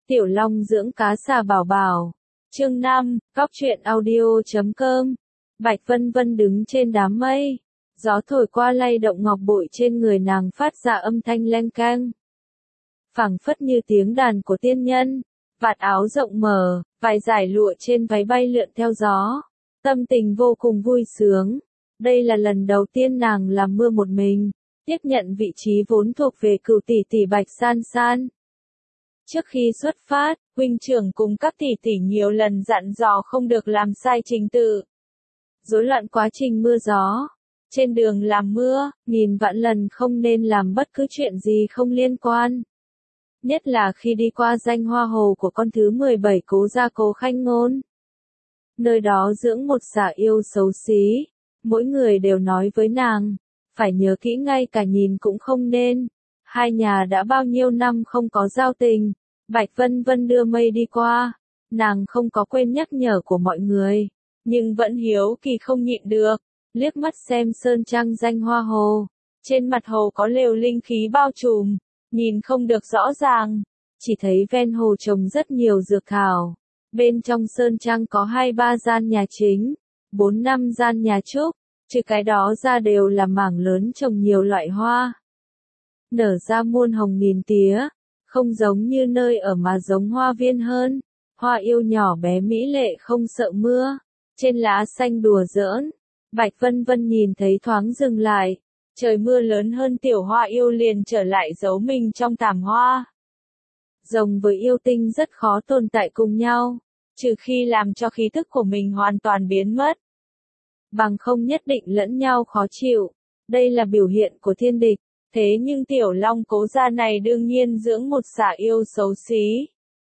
Tiểu Long dưỡng cá xà bảo bảo. Chương 5, Góc truyện audio.com. Bạch Vân Vân đứng trên đám mây. Gió thổi qua lay động ngọc bội trên người nàng phát ra âm thanh leng keng. Phảng phất như tiếng đàn của tiên nhân. Vạt áo rộng mở, vài dải lụa trên váy bay lượn theo gió. Tâm tình vô cùng vui sướng. Đây là lần đầu tiên nàng làm mưa một mình, tiếp nhận vị trí vốn thuộc về cửu tỷ tỷ Bạch San San. Trước khi xuất phát, huynh trưởng cùng các tỷ tỷ nhiều lần dặn dò không được làm sai trình tự. Rối loạn quá trình mưa gió. Trên đường làm mưa, nghìn vạn lần không nên làm bất cứ chuyện gì không liên quan. Nhất là khi đi qua danh hoa hồ của con thứ 17 Cố gia Cố Khanh Ngôn. Nơi đó dưỡng một xà yêu xấu xí. Mỗi người đều nói với nàng, phải nhớ kỹ ngay cả nhìn cũng không nên. Hai nhà đã bao nhiêu năm không có giao tình. Bạch Vân Vân đưa mây đi qua. Nàng không có quên nhắc nhở của mọi người. Nhưng vẫn hiếu kỳ không nhịn được. Liếc mắt xem sơn trang danh hoa hồ. Trên mặt hồ có lều linh khí bao trùm. Nhìn không được rõ ràng. Chỉ thấy ven hồ trồng rất nhiều dược thảo. Bên trong sơn trang có 2-3 gian nhà chính. 4-5 gian nhà trúc. Trừ cái đó ra đều là mảng lớn trồng nhiều loại hoa. Nở ra muôn hồng nghìn tía. Không giống như nơi ở mà giống hoa viên hơn. Hoa yêu nhỏ bé mỹ lệ không sợ mưa. Trên lá xanh đùa giỡn. Bạch Vân Vân nhìn thấy thoáng dừng lại. Trời mưa lớn hơn tiểu hoa yêu liền trở lại giấu mình trong thảm hoa. Rồng với yêu tinh rất khó tồn tại cùng nhau. Trừ khi làm cho khí thức của mình hoàn toàn biến mất. Bằng không nhất định lẫn nhau khó chịu. Đây là biểu hiện của thiên địch. Thế nhưng tiểu long Cố gia này đương nhiên dưỡng một xà yêu xấu xí.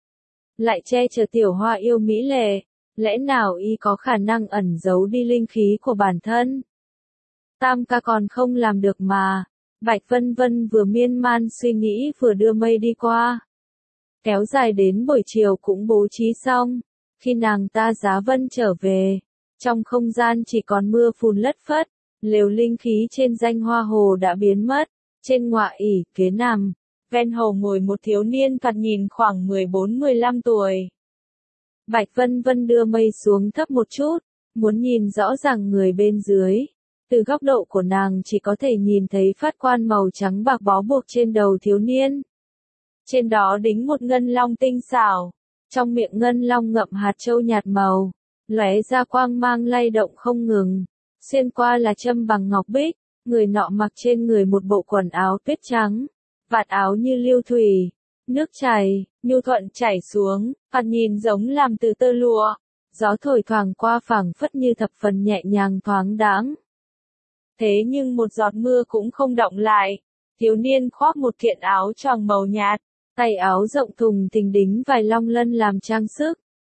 Lại che chở tiểu hoa yêu mỹ lệ. Lẽ nào y có khả năng ẩn giấu đi linh khí của bản thân? Tam ca còn không làm được mà. Bạch Vân Vân vừa miên man suy nghĩ vừa đưa mây đi qua. Kéo dài đến buổi chiều cũng bố trí xong. Khi nàng ta giá vân trở về. Trong không gian chỉ còn mưa phùn lất phất. Lều linh khí trên danh hoa hồ đã biến mất. Trên ngoại ỷ kế nằm. Ven hồ ngồi một thiếu niên thoạt nhìn khoảng 14-15 tuổi. Bạch Vân Vân đưa mây xuống thấp một chút. Muốn nhìn rõ ràng người bên dưới. Từ góc độ của nàng chỉ có thể nhìn thấy phát quan màu trắng bạc bó buộc trên đầu thiếu niên. Trên đó đính một ngân long tinh xảo. Trong miệng ngân long ngậm hạt châu nhạt màu. Lóe ra quang mang lay động không ngừng. Xuyên qua là châm bằng ngọc bích. Người nọ mặc trên người một bộ quần áo tuyết trắng. Vạt áo như lưu thủy. Nước chảy, nhu thuận chảy xuống. Thoạt nhìn giống làm từ tơ lụa. Gió thổi thoảng qua phảng phất như thập phần nhẹ nhàng thoáng đãng. Thế nhưng một giọt mưa cũng không đọng lại. Thiếu niên khoác một kiện áo choàng màu nhạt. Tay áo rộng thùng thình đính vài long lân làm trang sức.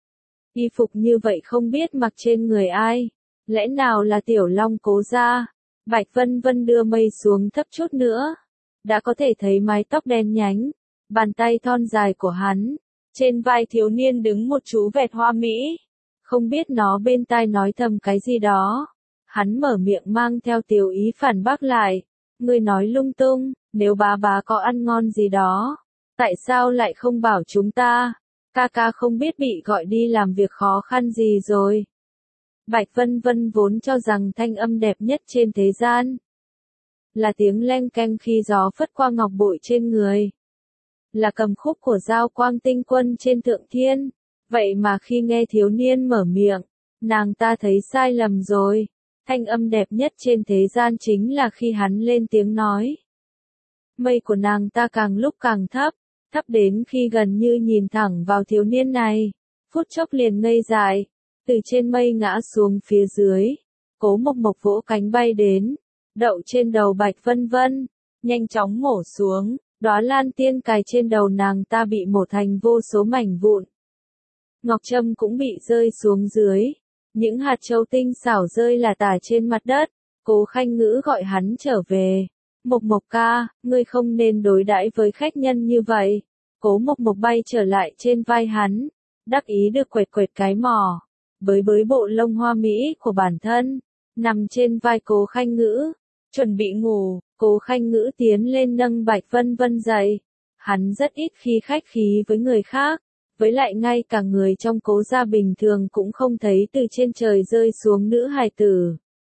Y phục như vậy không biết mặc trên người ai. Lẽ nào là tiểu long Cố gia? Bạch Vân Vân đưa mây xuống thấp chút nữa. Đã có thể thấy mái tóc đen nhánh. Bàn tay thon dài của hắn. Trên vai thiếu niên đứng một chú vẹt hoa mỹ. Không biết nó bên tai nói thầm cái gì đó. Hắn mở miệng mang theo tiểu ý phản bác lại. Ngươi nói lung tung, nếu bá có ăn ngon gì đó. Tại sao lại không bảo chúng ta? Ca ca không biết bị gọi đi làm việc khó khăn gì rồi. Bạch Vân Vân vốn cho rằng thanh âm đẹp nhất trên thế gian. Là tiếng leng keng khi gió phất qua ngọc bội trên người. Là cầm khúc của Giao Quang Tinh Quân trên thượng thiên. Vậy mà khi nghe thiếu niên mở miệng, nàng ta thấy sai lầm rồi. Thanh âm đẹp nhất trên thế gian chính là khi hắn lên tiếng nói. Mây của nàng ta càng lúc càng thấp. Thấp đến khi gần như nhìn thẳng vào thiếu niên này. Phút chốc liền ngây dại. Từ trên mây ngã xuống phía dưới. Cố Mộc Mộc vỗ cánh bay đến. Đậu trên đầu Bạch Vân Vân. Nhanh chóng mổ xuống. Đóa lan tiên cài trên đầu nàng ta bị mổ thành vô số mảnh vụn. Ngọc trâm cũng bị rơi xuống dưới. Những hạt châu tinh xảo rơi là tả trên mặt đất. Cố Khanh Ngữ gọi hắn trở về. Mộc Mộc ca, ngươi không nên đối đãi với khách nhân như vậy. Cố Mộc Mộc bay trở lại trên vai hắn. Đắc ý được quệt quệt cái mỏ. Bới bộ lông hoa mỹ của bản thân. Nằm trên vai Cố Khanh Ngữ. Chuẩn bị ngủ, Cố Khanh Ngữ tiến lên nâng Bạch Vân Vân dậy. Hắn rất ít khi khách khí với người khác. với lại ngay cả người trong Cố gia bình thường cũng không thấy từ trên trời rơi xuống nữ hài tử.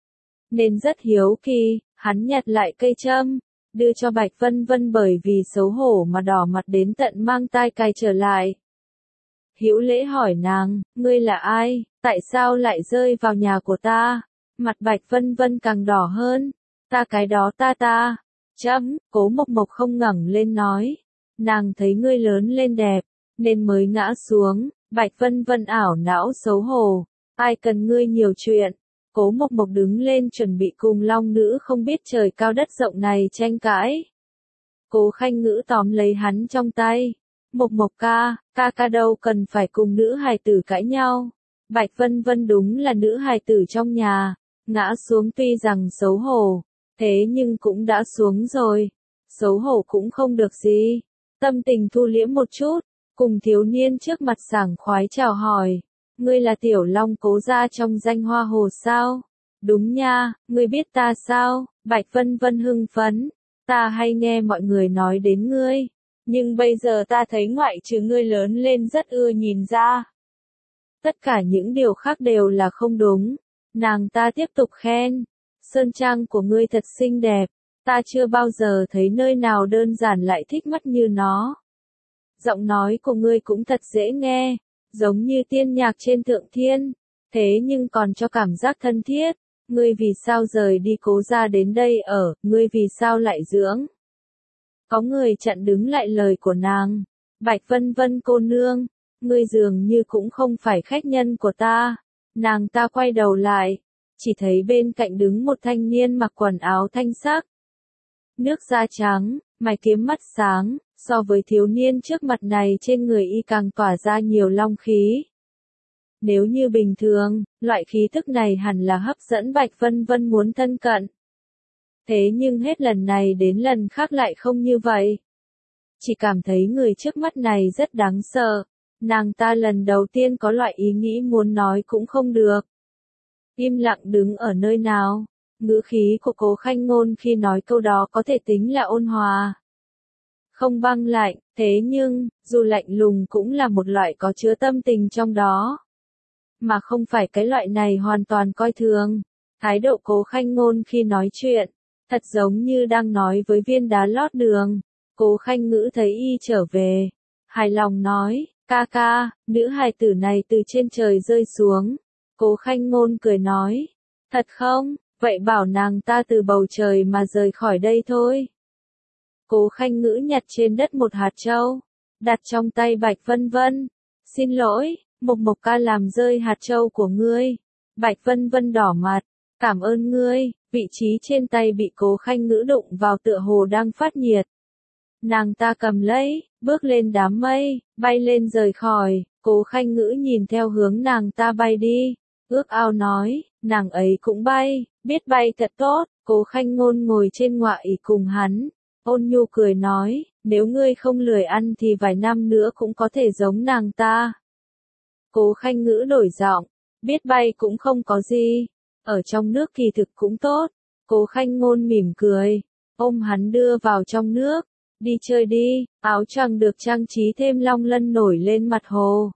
Nên rất hiếu kỳ, hắn nhặt lại cây châm, đưa cho Bạch Vân Vân bởi vì xấu hổ mà đỏ mặt đến tận mang tai cài trở lại. Hữu Lễ hỏi nàng, ngươi là ai, tại sao lại rơi vào nhà của ta? Mặt Bạch Vân Vân càng đỏ hơn, ta cái đó ta. Cố Mộc Mộc không ngẩng lên nói, nàng thấy ngươi lớn lên đẹp, nên mới ngã xuống. Bạch Vân Vân ảo não xấu hổ, ai cần ngươi nhiều chuyện. Cố Mộc Mộc đứng lên chuẩn bị cùng long nữ không biết trời cao đất rộng này tranh cãi. Cố Khanh Ngữ tóm lấy hắn trong tay. Mộc Mộc ca đâu cần phải cùng nữ hài tử cãi nhau. Bạch Vân Vân đúng là nữ hài tử trong nhà, ngã xuống tuy rằng xấu hổ, thế nhưng cũng đã xuống rồi. Xấu hổ cũng không được gì. Tâm tình thu liễm một chút, cùng thiếu niên trước mặt sảng khoái chào hỏi. Ngươi là Tiểu Long Cố gia trong danh hoa hồ sao? Đúng nha, ngươi biết ta sao? Bạch Vân Vân hưng phấn. Ta hay nghe mọi người nói đến ngươi. Nhưng bây giờ ta thấy ngoại trừ ngươi lớn lên rất ưa nhìn ra. Tất cả những điều khác đều là không đúng. Nàng ta tiếp tục khen. Sơn trang của ngươi thật xinh đẹp. Ta chưa bao giờ thấy nơi nào đơn giản lại thích mắt như nó. Giọng nói của ngươi cũng thật dễ nghe. Giống như tiên nhạc trên thượng thiên. Thế nhưng còn cho cảm giác thân thiết. Ngươi vì sao rời đi Cố gia đến đây ở, ngươi vì sao lại dưỡng? Có người chặn đứng lại lời của nàng. Bạch Vân Vân cô nương, ngươi dường như cũng không phải khách nhân của ta. Nàng ta quay đầu lại, chỉ thấy bên cạnh đứng một thanh niên mặc quần áo thanh sắc. Nước da trắng, mày kiếm mắt sáng, so với thiếu niên trước mặt này trên người y càng tỏa ra nhiều long khí. Nếu như bình thường, loại khí thức này hẳn là hấp dẫn Bạch Vân Vân muốn thân cận. Thế nhưng hết lần này đến lần khác lại không như vậy. Chỉ cảm thấy người trước mắt này rất đáng sợ. Nàng ta lần đầu tiên có loại ý nghĩ muốn nói cũng không được. Im lặng đứng ở nơi nào. Ngữ khí của Cố Khanh Ngôn khi nói câu đó có thể tính là ôn hòa. Không băng lạnh, thế nhưng, dù lạnh lùng cũng là một loại có chứa tâm tình trong đó. Mà không phải cái loại này hoàn toàn coi thường. Thái độ Cố Khanh Ngôn khi nói chuyện, thật giống như đang nói với viên đá lót đường. Cố Khanh Ngữ thấy y trở về, hài lòng nói, ca, nữ hài tử này từ trên trời rơi xuống. Cố Khanh Ngôn cười nói, thật không, vậy bảo nàng ta từ bầu trời mà rời khỏi đây thôi. Cố Khanh Ngữ nhặt trên đất một hạt châu, đặt trong tay Bạch Vân Vân. Xin lỗi, Mộc Mộc ca làm rơi hạt châu của ngươi. Bạch Vân Vân đỏ mặt, cảm ơn ngươi. Vị trí trên tay bị Cố Khanh Ngữ đụng vào tựa hồ đang phát nhiệt. Nàng ta cầm lấy, bước lên đám mây, bay lên rời khỏi. Cố Khanh Ngữ nhìn theo hướng nàng ta bay đi, ước ao nói, nàng ấy cũng bay, biết bay thật tốt. Cố Khanh Ngôn ngồi trên ngọa ỷ cùng hắn, ôn nhu cười nói, nếu ngươi không lười ăn thì vài năm nữa cũng có thể giống nàng ta. Cố Khanh Ngữ đổi giọng, biết bay cũng không có gì, ở trong nước kỳ thực cũng tốt. Cố Khanh Ngôn mỉm cười, ôm hắn đưa vào trong nước, đi chơi đi. Áo choàng được trang trí thêm long lân nổi lên mặt hồ.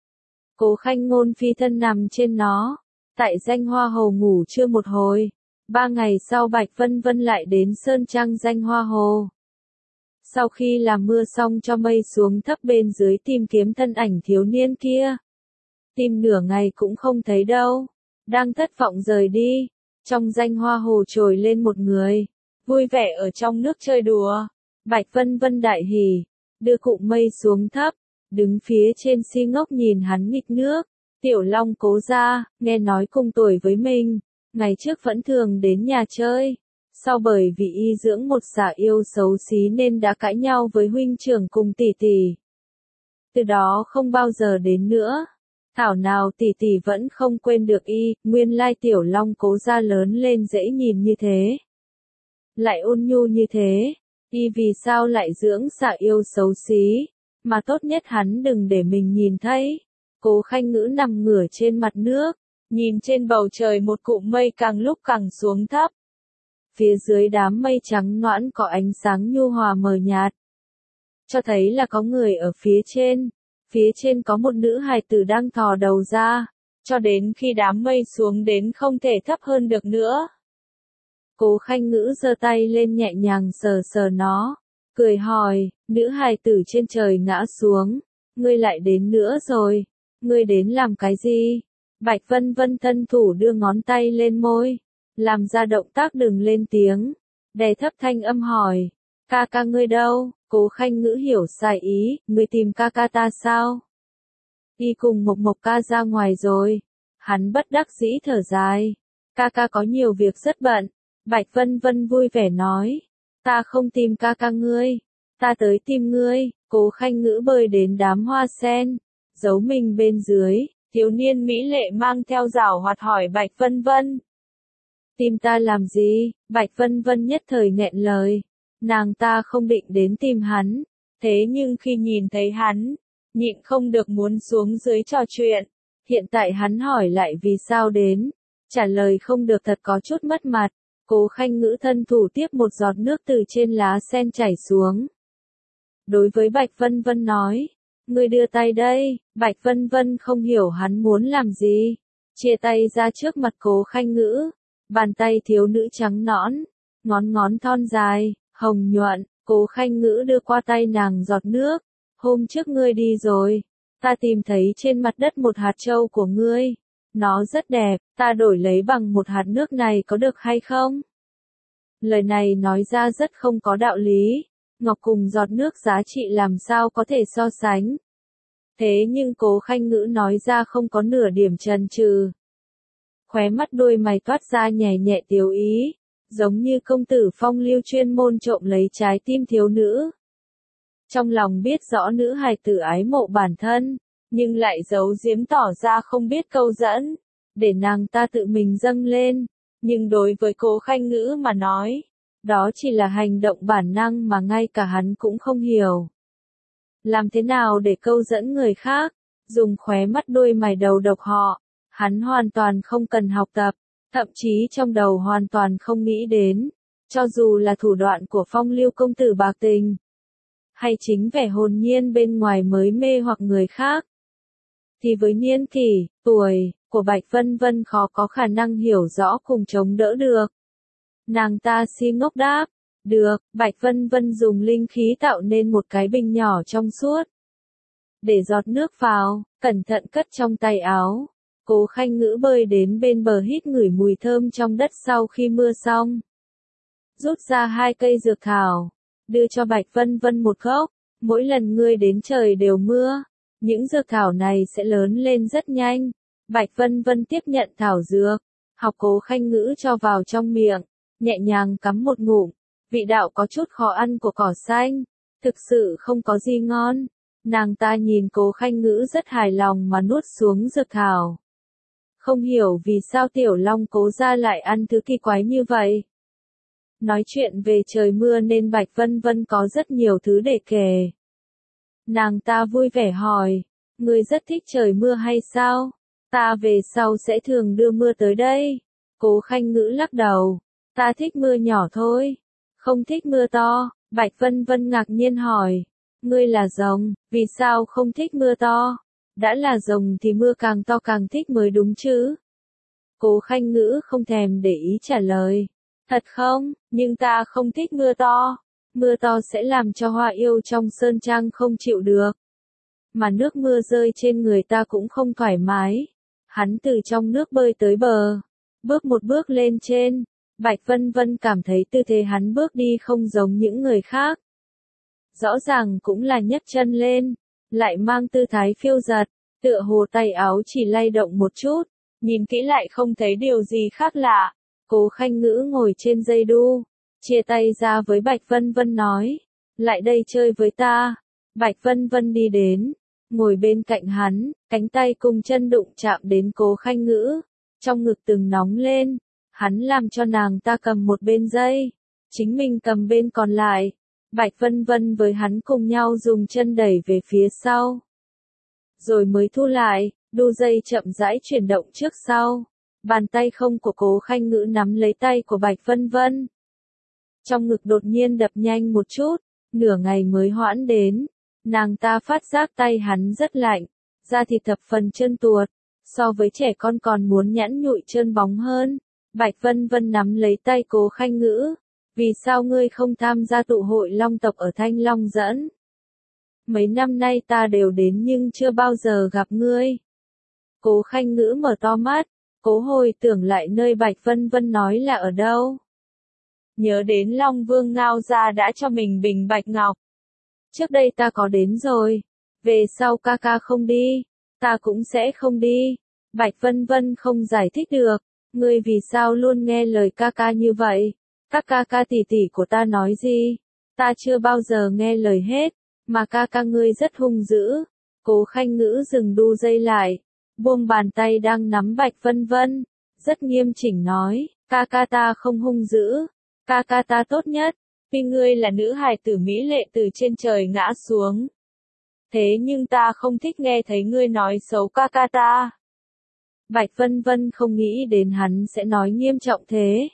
Cố Khanh Ngôn phi thân nằm trên nó, tại danh hoa hồ ngủ trưa một hồi. 3 ngày sau Bạch Vân Vân lại đến sơn trang danh hoa hồ. Sau khi làm mưa xong cho mây xuống thấp bên dưới tìm kiếm thân ảnh thiếu niên kia. Tìm nửa ngày cũng không thấy đâu. Đang thất vọng rời đi. Trong danh hoa hồ trồi lên một người, vui vẻ ở trong nước chơi đùa. Bạch Vân Vân đại hỉ, đưa cụm mây xuống thấp, đứng phía trên si ngốc nhìn hắn nghịch nước. Tiểu Long Cố gia, nghe nói cùng tuổi với mình, ngày trước vẫn thường đến nhà chơi. Sau bởi vì y dưỡng một xả yêu xấu xí nên đã cãi nhau với huynh trưởng cùng tỷ tỷ. Từ đó không bao giờ đến nữa. Thảo nào tỷ tỷ vẫn không quên được y, nguyên lai Tiểu Long Cố gia lớn lên dễ nhìn như thế. Lại ôn nhu như thế, y vì sao lại dưỡng xả yêu xấu xí, mà tốt nhất hắn đừng để mình nhìn thấy. Cố Khanh Ngữ nằm ngửa trên mặt nước, nhìn trên bầu trời một cụm mây càng lúc càng xuống thấp. Phía dưới đám mây trắng nõn có ánh sáng nhu hòa mờ nhạt, cho thấy là có người ở phía trên. phía trên có một nữ hài tử đang thò đầu ra, cho đến khi đám mây xuống đến không thể thấp hơn được nữa. Cố Khanh Ngữ giơ tay lên nhẹ nhàng sờ sờ nó, cười hỏi, nữ hài tử trên trời ngã xuống, ngươi lại đến nữa rồi, ngươi đến làm cái gì? Bạch Vân Vân thân thủ đưa ngón tay lên môi, làm ra động tác đừng lên tiếng, đè thấp thanh âm hỏi, ca ca ngươi đâu? Cố Khanh Ngữ hiểu sai ý, ngươi tìm ca ca ta sao? Đi cùng Mộc Mộc ca ra ngoài rồi. Hắn bất đắc dĩ thở dài, ca ca có nhiều việc rất bận. Bạch Vân Vân vui vẻ nói, ta không tìm ca ca ngươi, ta tới tìm ngươi. Cố Khanh Ngữ bơi đến đám hoa sen, giấu mình bên dưới, thiếu niên mỹ lệ mang theo giảo hoạt hỏi Bạch Vân Vân. Tìm ta làm gì? Bạch Vân Vân nhất thời nghẹn lời, nàng ta không định đến tìm hắn, thế nhưng khi nhìn thấy hắn, nhịn không được muốn xuống dưới trò chuyện. Hiện tại hắn hỏi lại vì sao đến, trả lời không được thật có chút mất mặt. Cố Khanh Ngữ thân thủ tiếp một giọt nước từ trên lá sen chảy xuống. Đối với Bạch Vân Vân nói, ngươi đưa tay đây. Bạch Vân Vân không hiểu hắn muốn làm gì, chia tay ra trước mặt Cố Khanh Ngữ, bàn tay thiếu nữ trắng nõn, ngón ngón thon dài, hồng nhuận. Cố Khanh Ngữ đưa qua tay nàng giọt nước, hôm trước ngươi đi rồi, ta tìm thấy trên mặt đất một hạt châu của ngươi, nó rất đẹp, ta đổi lấy bằng một hạt nước này có được hay không? Lời này nói ra rất không có đạo lý, ngọc cùng giọt nước giá trị làm sao có thể so sánh. Thế nhưng Cố Khanh Ngữ nói ra không có nửa điểm chần chừ. Khóe mắt đôi mày toát ra nhẹ nhẹ tiếu ý, giống như công tử phong lưu chuyên môn trộm lấy trái tim thiếu nữ. Trong lòng biết rõ nữ hài tử ái mộ bản thân, nhưng lại giấu giếm tỏ ra không biết câu dẫn, để nàng ta tự mình dâng lên. Nhưng đối với Cố Khanh Ngữ mà nói, đó chỉ là hành động bản năng mà ngay cả hắn cũng không hiểu. Làm thế nào để câu dẫn người khác, dùng khóe mắt đôi mày đầu độc họ, hắn hoàn toàn không cần học tập, thậm chí trong đầu hoàn toàn không nghĩ đến, cho dù là thủ đoạn của phong lưu công tử bạc tình, hay chính vẻ hồn nhiên bên ngoài mới mê hoặc người khác. Thì với niên kỷ, tuổi của Bạch Vân Vân khó có khả năng hiểu rõ cùng chống đỡ được. Nàng ta si ngốc đáp, được. Bạch Vân Vân dùng linh khí tạo nên một cái bình nhỏ trong suốt, để giọt nước vào, cẩn thận cất trong tay áo. Cố Khanh Ngữ bơi đến bên bờ hít ngửi mùi thơm trong đất sau khi mưa xong, rút ra 2 cây dược thảo, đưa cho Bạch Vân Vân một gốc. Mỗi lần ngươi đến trời đều mưa, những dược thảo này sẽ lớn lên rất nhanh. Bạch Vân Vân tiếp nhận thảo dược, học Cố Khanh Ngữ cho vào trong miệng, nhẹ nhàng cắm một ngụm, vị đạo có chút khó ăn của cỏ xanh, thực sự không có gì ngon. Nàng ta nhìn Cố Khanh Ngữ rất hài lòng mà nuốt xuống dược thảo. Không hiểu vì sao Tiểu Long Cố gia lại ăn thứ kỳ quái như vậy. Nói chuyện về trời mưa nên Bạch Vân Vân có rất nhiều thứ để kể. Nàng ta vui vẻ hỏi, ngươi rất thích trời mưa hay sao? Ta về sau sẽ thường đưa mưa tới đây. Cố Khanh Ngữ lắc đầu, ta thích mưa nhỏ thôi, không thích mưa to. Bạch Vân Vân ngạc nhiên hỏi, ngươi là rồng, vì sao không thích mưa to? Đã là rồng thì mưa càng to càng thích mới đúng chứ? Cố Khanh Ngữ không thèm để ý trả lời, thật không, nhưng ta không thích mưa to. Mưa to sẽ làm cho hoa yêu trong sơn trang không chịu được. Mà nước mưa rơi trên người ta cũng không thoải mái. Hắn từ trong nước bơi tới bờ, bước một bước lên trên. Bạch Vân Vân cảm thấy tư thế hắn bước đi không giống những người khác. Rõ ràng cũng là nhấc chân lên, lại mang tư thái phiêu dật, tựa hồ tay áo chỉ lay động một chút, nhìn kỹ lại không thấy điều gì khác lạ. Cố Khanh Ngữ ngồi trên dây đu, chia tay ra với Bạch Vân Vân nói, lại đây chơi với ta. Bạch Vân Vân đi đến, ngồi bên cạnh hắn, cánh tay cùng chân đụng chạm đến Cố Khanh Ngữ, trong ngực từng nóng lên. Hắn làm cho nàng ta cầm một bên dây, chính mình cầm bên còn lại. Bạch Vân Vân với hắn cùng nhau dùng chân đẩy về phía sau, rồi mới thu lại, đu dây chậm rãi chuyển động trước sau. Bàn tay không của Cố Khanh Ngữ nắm lấy tay của Bạch Vân Vân. Trong ngực đột nhiên đập nhanh một chút, nửa ngày mới hoãn đến. Nàng ta phát giác tay hắn rất lạnh, da thịt thập phần trơn tuột, so với trẻ con còn muốn nhẵn nhụi trơn bóng hơn. Bạch Vân Vân nắm lấy tay Cố Khanh Ngữ, vì sao ngươi không tham gia tụ hội long tộc ở Thanh Long Dẫn? Mấy năm nay ta đều đến nhưng chưa bao giờ gặp ngươi. Cố Khanh Ngữ mở to mắt, cố hồi tưởng lại nơi Bạch Vân Vân nói là ở đâu. Nhớ đến Long Vương Ngao Gia đã cho mình bình bạch ngọc. Trước đây ta có đến rồi, về sau ca ca không đi, ta cũng sẽ không đi. Bạch Vân Vân không giải thích được, ngươi vì sao luôn nghe lời ca ca như vậy? Các ca ca tỷ tỷ của ta nói gì? Ta chưa bao giờ nghe lời hết, mà ca ca ngươi rất hung dữ. Cố Khanh Ngữ dừng đu dây lại, buông bàn tay đang nắm Bạch Vân Vân, rất nghiêm chỉnh nói, ca ca ta không hung dữ, ca ca ta tốt nhất, vì ngươi là nữ hài tử mỹ lệ từ trên trời ngã xuống. Thế nhưng ta không thích nghe thấy ngươi nói xấu ca ca ta. Bạch Vân Vân không nghĩ đến hắn sẽ nói nghiêm trọng thế.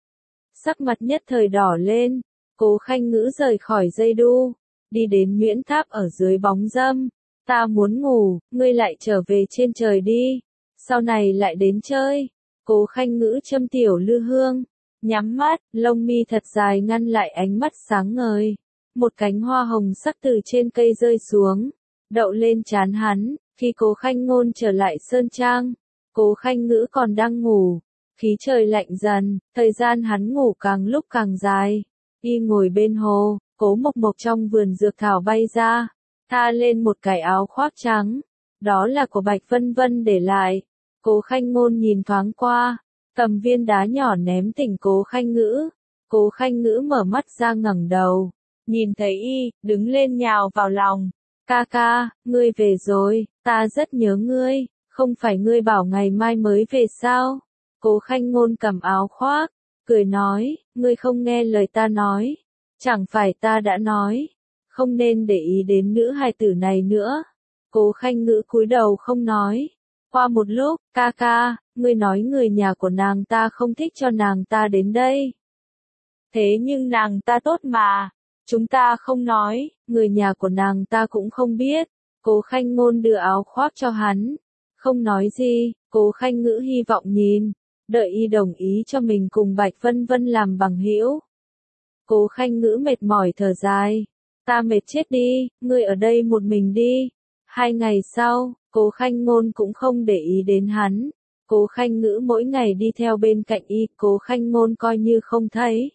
Sắc mặt nhất thời đỏ lên, Cố Khanh Ngữ rời khỏi dây đu, đi đến Nguyễn Tháp ở dưới bóng râm. Ta muốn ngủ, ngươi lại trở về trên trời đi, sau này lại đến chơi. Cố Khanh Ngữ châm tiểu lư hương, nhắm mắt, lông mi thật dài ngăn lại ánh mắt sáng ngời. Một cánh hoa hồng sắc từ trên cây rơi xuống, đậu lên trán hắn. Khi Cố Khanh Ngôn trở lại sơn trang, Cố Khanh Ngữ còn đang ngủ, khí trời lạnh dần, thời gian hắn ngủ càng lúc càng dài. Y ngồi bên hồ, Cố Mộc Mộc trong vườn dược thảo bay ra, tha lên một cái áo khoác trắng, đó là của Bạch Vân Vân để lại. Cố Khanh Ngôn nhìn thoáng qua, cầm viên đá nhỏ ném tỉnh Cố Khanh Ngữ. Cố Khanh Ngữ mở mắt ra ngẩng đầu, nhìn thấy y, đứng lên nhào vào lòng. Ca ca, ngươi về rồi, ta rất nhớ ngươi, không phải ngươi bảo ngày mai mới về sao? Cố Khanh Ngôn cầm áo khoác, cười nói, ngươi không nghe lời ta nói, chẳng phải ta đã nói, không nên để ý đến nữ hài tử này nữa. Cố Khanh Ngữ cúi đầu không nói. Qua một lúc, ca ca, ngươi nói người nhà của nàng ta không thích cho nàng ta đến đây. Thế nhưng nàng ta tốt mà, chúng ta không nói, người nhà của nàng ta cũng không biết. Cố Khanh Ngôn đưa áo khoác cho hắn, không nói gì. Cố Khanh Ngữ hy vọng nhìn, đợi y đồng ý cho mình cùng Bạch Vân Vân làm bằng hữu. Cố Khanh Ngữ mệt mỏi thở dài, ta mệt chết đi, ngươi ở đây một mình đi. 2 ngày sau, Cố Khanh Ngôn cũng không để ý đến hắn. Cố Khanh Ngữ mỗi ngày đi theo bên cạnh y, Cố Khanh Ngôn coi như không thấy.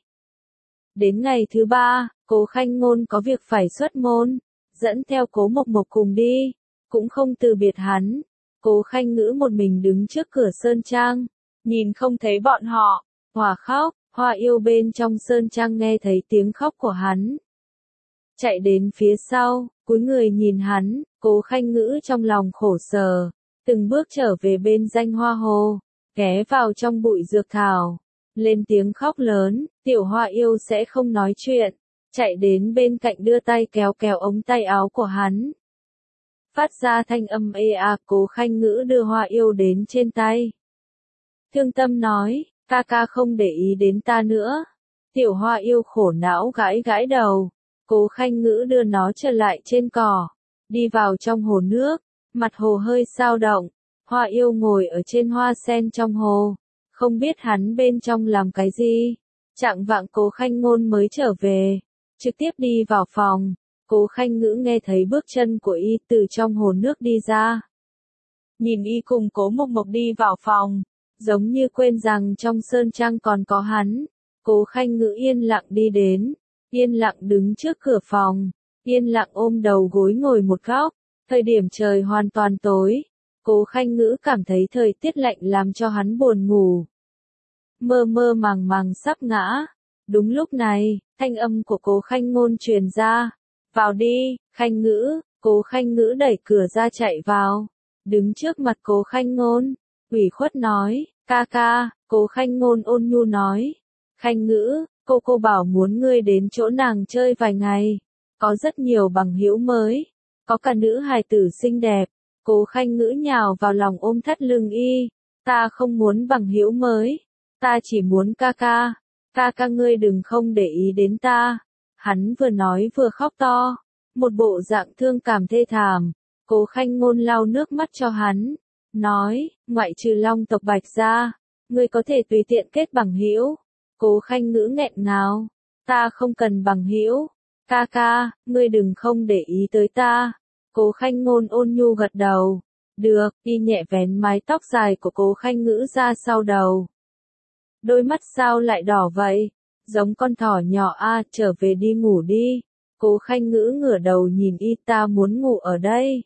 Đến ngày thứ 3, Cố Khanh Ngôn có việc phải xuất môn, dẫn theo Cố Mộc Mộc cùng đi, cũng không từ biệt hắn. Cố Khanh Ngữ một mình đứng trước cửa sơn trang, nhìn không thấy bọn họ, hòa khóc. Hoa Yêu bên trong sơn trang nghe thấy tiếng khóc của hắn, chạy đến phía sau, cúi người nhìn hắn. Cố Khanh Ngữ trong lòng khổ sở, từng bước trở về bên danh hoa hồ, ghé vào trong bụi dược thảo, lên tiếng khóc lớn. Tiểu Hoa Yêu sẽ không nói chuyện, chạy đến bên cạnh đưa tay kéo kéo ống tay áo của hắn, phát ra thanh âm ê a. Cố Khanh Ngữ đưa Hoa Yêu đến trên tay, thương tâm nói, ca ca không để ý đến ta nữa. Tiểu Hoa Yêu khổ não gãi gãi đầu. Cố Khanh Ngữ đưa nó trở lại trên cỏ, đi vào trong hồ nước, mặt hồ hơi dao động. Hoa Yêu ngồi ở trên hoa sen trong hồ, không biết hắn bên trong làm cái gì. Chạng vạng Cố Khanh Ngôn mới trở về, trực tiếp đi vào phòng. Cố Khanh Ngữ nghe thấy bước chân của y từ trong hồ nước đi ra. Nhìn y cùng Cố Mộc Mộc đi vào phòng, giống như quên rằng trong sơn trang còn có hắn. Cố Khanh Ngữ yên lặng đi đến, yên lặng đứng trước cửa phòng, yên lặng ôm đầu gối ngồi một góc. Thời điểm trời hoàn toàn tối, Cố Khanh Ngữ cảm thấy thời tiết lạnh làm cho hắn buồn ngủ, mơ mơ màng màng sắp ngã. Đúng lúc này, thanh âm của Cố Khanh Ngôn truyền ra, vào đi, Khanh Ngữ. Cố Khanh Ngữ đẩy cửa ra chạy vào, đứng trước mặt Cố Khanh Ngôn, ủy khuất nói, ca ca. Cố Khanh Ngôn ôn nhu nói, Khanh Ngữ, cô bảo muốn ngươi đến chỗ nàng chơi vài ngày, có rất nhiều bằng hữu mới, có cả nữ hài tử xinh đẹp. Cố Khanh Ngữ nhào vào lòng ôm thắt lưng y, ta không muốn bằng hữu mới, ta chỉ muốn ca ca. Ca ca ngươi đừng không để ý đến ta. Hắn vừa nói vừa khóc to, một bộ dạng thương cảm thê thảm. Cố Khanh Ngôn lau nước mắt cho hắn, nói, ngoại trừ Long tộc Bạch ra, ngươi có thể tùy tiện kết bằng hữu. Cố Khanh Ngữ nghẹn ngào, ta không cần bằng hữu, ca ca, ngươi đừng không để ý tới ta. Cố Khanh Ngôn ôn nhu gật đầu, được, y nhẹ vén mái tóc dài của Cố Khanh Ngữ ra sau đầu. Đôi mắt sao lại đỏ vậy, giống con thỏ nhỏ a, trở về đi ngủ đi. Cố Khanh Ngữ ngửa đầu nhìn y, ta muốn ngủ ở đây.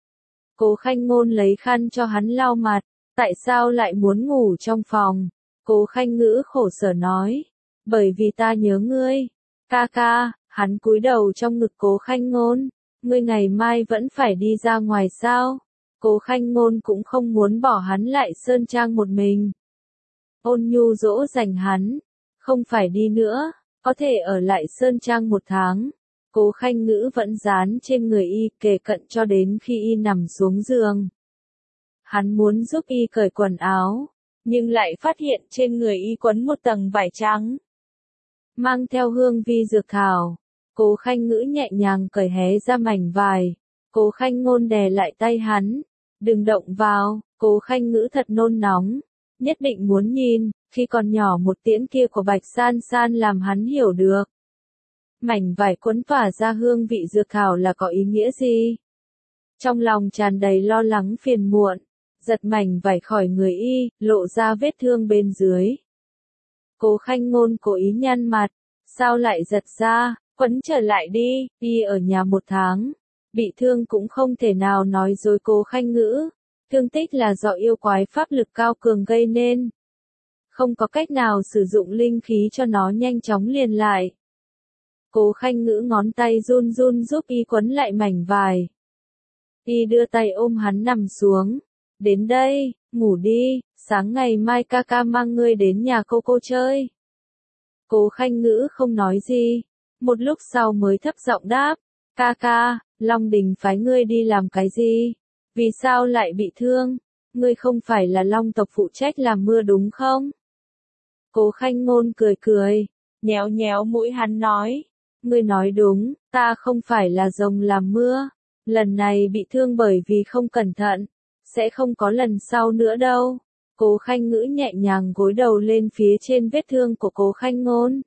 Cố Khanh Ngôn lấy khăn cho hắn lau mặt, tại sao lại muốn ngủ trong phòng? Cố Khanh Ngữ khổ sở nói, bởi vì ta nhớ ngươi. Ca ca, hắn cúi đầu trong ngực Cố Khanh Ngôn, ngươi ngày mai vẫn phải đi ra ngoài sao? Cố Khanh Ngôn cũng không muốn bỏ hắn lại sơn trang một mình. Ôn nhu dỗ dành hắn, không phải đi nữa, có thể ở lại sơn trang 1 tháng. Cố Khanh Ngữ vẫn dán trên người y, kề cận cho đến khi y nằm xuống giường. Hắn muốn giúp y cởi quần áo, nhưng lại phát hiện trên người y quấn một tầng vải trắng, mang theo hương vi dược thảo. Cố Khanh Ngữ nhẹ nhàng cởi hé ra mảnh vải. Cố Khanh Ngôn đè lại tay hắn, đừng động vào. Cố Khanh Ngữ thật nôn nóng, nhất định muốn nhìn, khi còn nhỏ một tiễn kia của Bạch San San làm hắn hiểu được. Mảnh vải quấn tỏa ra hương vị dược thảo là có ý nghĩa gì? Trong lòng tràn đầy lo lắng phiền muộn, giật mảnh vải khỏi người y, lộ ra vết thương bên dưới. Cố Khanh Ngôn cố ý nhăn mặt, sao lại giật ra, quấn trở lại đi, y ở nhà 1 tháng, bị thương cũng không thể nào nói dối Cố Khanh Ngữ, thương tích là do yêu quái pháp lực cao cường gây nên. Không có cách nào sử dụng linh khí cho nó nhanh chóng liền lại. Cố Khanh Ngữ ngón tay run run giúp y quấn lại mảnh vải. Y đưa tay ôm hắn nằm xuống. Đến đây, ngủ đi, sáng ngày mai ca ca mang ngươi đến nhà cô chơi. Cố Khanh Ngữ không nói gì, một lúc sau mới thấp giọng đáp, ca ca, Long Đình phái ngươi đi làm cái gì? Vì sao lại bị thương? Ngươi không phải là Long tộc phụ trách làm mưa đúng không? Cố Khanh Ngôn cười cười, nhéo nhéo mũi hắn nói, ngươi nói đúng, ta không phải là rồng làm mưa, lần này bị thương bởi vì không cẩn thận, sẽ không có lần sau nữa đâu. Cố Khanh Ngữ nhẹ nhàng gối đầu lên phía trên vết thương của Cố Khanh Ngôn.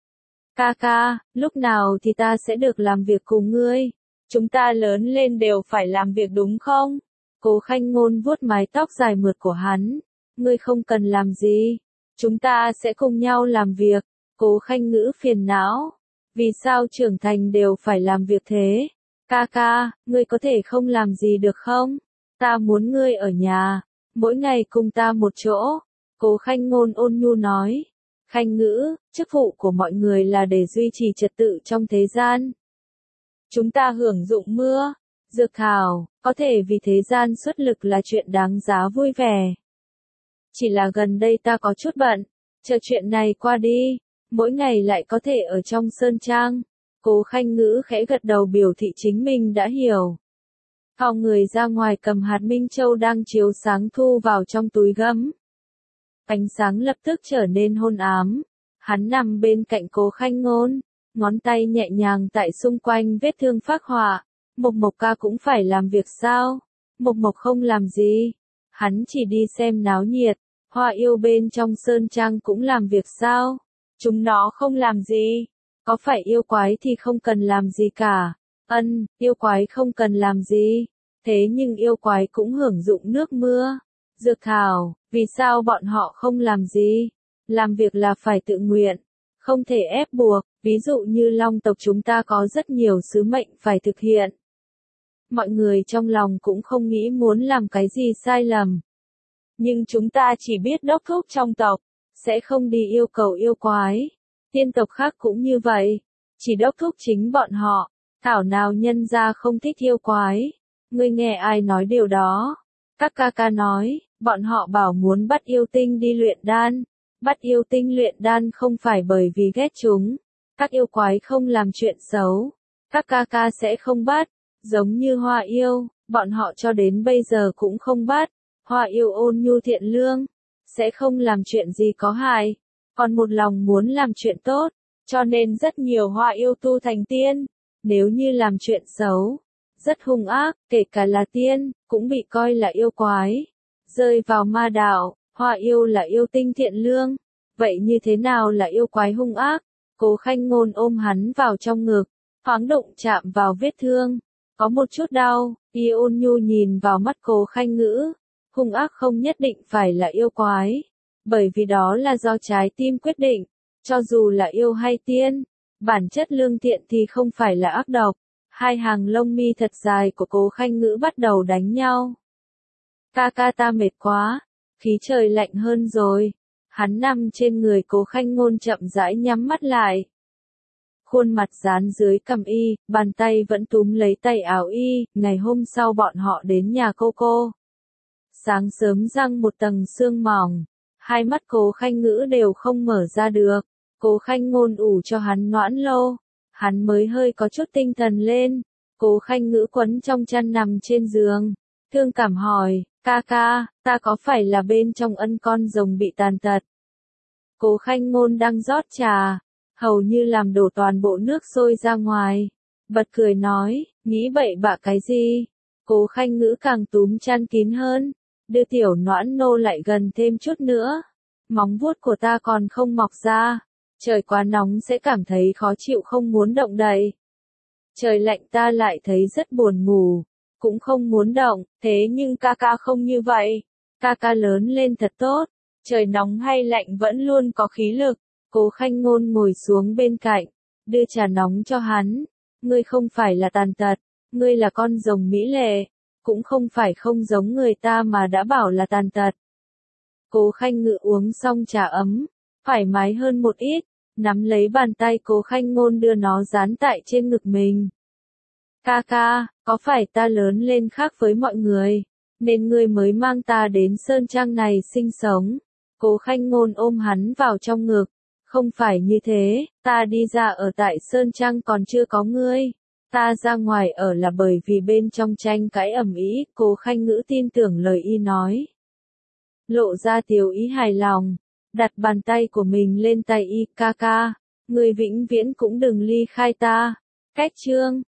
Ca ca, lúc nào thì ta sẽ được làm việc cùng ngươi? Chúng ta lớn lên đều phải làm việc đúng không? Cố Khanh Ngôn vuốt mái tóc dài mượt của hắn. Ngươi không cần làm gì. Chúng ta sẽ cùng nhau làm việc. Cố Khanh Ngữ phiền não. Vì sao trưởng thành đều phải làm việc thế? Ca ca, ngươi có thể không làm gì được không? Ta muốn ngươi ở nhà, mỗi ngày cùng ta một chỗ. Cố Khanh Ngôn ôn nhu nói. Khanh Ngữ, chức vụ của mọi người là để duy trì trật tự trong thế gian. Chúng ta hưởng dụng mưa, dược thảo, có thể vì thế gian xuất lực là chuyện đáng giá vui vẻ. Chỉ là gần đây ta có chút bận, chờ chuyện này qua đi, mỗi ngày lại có thể ở trong sơn trang. Cố Khanh Ngữ khẽ gật đầu biểu thị chính mình đã hiểu. Thò người ra ngoài cầm hạt minh châu đang chiếu sáng thu vào trong túi gấm. Ánh sáng lập tức trở nên hôn ám. Hắn nằm bên cạnh Cố Khanh Ngôn, ngón tay nhẹ nhàng tại xung quanh vết thương phác họa. Mộc Mộc ca cũng phải làm việc sao? Mộc Mộc không làm gì. Hắn chỉ đi xem náo nhiệt. Hoa yêu bên trong sơn trang cũng làm việc sao? Chúng nó không làm gì. Có phải yêu quái thì không cần làm gì cả. Yêu quái không cần làm gì. Thế nhưng yêu quái cũng hưởng dụng nước mưa, dược thảo, vì sao bọn họ không làm gì? Làm việc là phải tự nguyện, không thể ép buộc, ví dụ như Long tộc chúng ta có rất nhiều sứ mệnh phải thực hiện. Mọi người trong lòng cũng không nghĩ muốn làm cái gì sai lầm. Nhưng chúng ta chỉ biết đốc thúc trong tộc, sẽ không đi yêu cầu yêu quái. Tiên tộc khác cũng như vậy, chỉ đốc thúc chính bọn họ, thảo nào nhân gia không thích yêu quái. Ngươi nghe ai nói điều đó? Các ca ca nói, bọn họ bảo muốn bắt yêu tinh đi luyện đan. Bắt yêu tinh luyện đan không phải bởi vì ghét chúng. Các yêu quái không làm chuyện xấu. Các ca ca sẽ không bắt. Giống như Hoa yêu, bọn họ cho đến bây giờ cũng không bắt. Hoa yêu ôn nhu thiện lương, sẽ không làm chuyện gì có hại. Còn một lòng muốn làm chuyện tốt, cho nên rất nhiều Hoa yêu tu thành tiên. nếu như làm chuyện xấu, rất hung ác, kể cả là tiên, cũng bị coi là yêu quái. Rơi vào ma đạo, Hoa yêu là yêu tinh thiện lương. Vậy như thế nào là yêu quái hung ác? Cố Khanh Ngôn ôm hắn vào trong ngực, thoáng đụng chạm vào vết thương. Có một chút đau, y ôn nhu nhìn vào mắt Cố Khanh Ngữ. Hung ác không nhất định phải là yêu quái, bởi vì đó là do trái tim quyết định. Cho dù là yêu hay tiên, bản chất lương thiện thì không phải là ác độc. Hai hàng lông mi thật dài của Cố Khanh Ngữ bắt đầu đánh nhau. Ca ca ta mệt quá, khí trời lạnh hơn rồi. Hắn nằm trên người Cố Khanh Ngôn chậm rãi nhắm mắt lại. Khuôn mặt dán dưới cằm y, bàn tay vẫn túm lấy tay áo y. Ngày hôm sau bọn họ đến nhà cô. Sáng sớm răng một tầng sương mỏng, hai mắt Cố Khanh Ngữ đều không mở ra được. Cố Khanh Ngôn ủ cho hắn noãn lô, hắn mới hơi có chút tinh thần lên. Cố Khanh Ngữ quấn trong chăn nằm trên giường, thương cảm hỏi, ca ca, ta có phải là bên trong ân con rồng bị tàn tật? Cố Khanh Ngôn đang rót trà, hầu như làm đổ toàn bộ nước sôi ra ngoài. Bật cười nói, nghĩ bậy bạ cái gì? Cố Khanh Ngữ càng túm chăn kín hơn, đưa tiểu noãn nô lại gần thêm chút nữa. Móng vuốt của ta còn không mọc ra. Trời quá nóng sẽ cảm thấy khó chịu không muốn động đậy. Trời lạnh ta lại thấy rất buồn ngủ, cũng không muốn động, thế nhưng ca ca không như vậy. Ca ca lớn lên thật tốt, trời nóng hay lạnh vẫn luôn có khí lực. Cố Khanh Ngôn ngồi xuống bên cạnh, đưa trà nóng cho hắn. Ngươi không phải là tàn tật, ngươi là con rồng mỹ lệ, cũng không phải không giống người ta mà đã bảo là tàn tật. Cố Khanh Ngữ uống xong trà ấm, thoải mái hơn một ít, nắm lấy bàn tay Cố Khanh Ngôn đưa nó dán tại trên ngực mình. Ca ca, có phải ta lớn lên khác với mọi người, nên ngươi mới mang ta đến Sơn Trang này sinh sống? Cố Khanh Ngôn ôm hắn vào trong ngực. Không phải như thế, ta đi ra ở tại Sơn Trang còn chưa có ngươi. Ta ra ngoài ở là bởi vì bên trong tranh cãi ầm ĩ. Cố Khanh Ngữ tin tưởng lời y nói, lộ ra tiểu ý hài lòng, đặt bàn tay của mình lên tay y. Ca ca, ngươi vĩnh viễn cũng đừng ly khai ta. Cách chương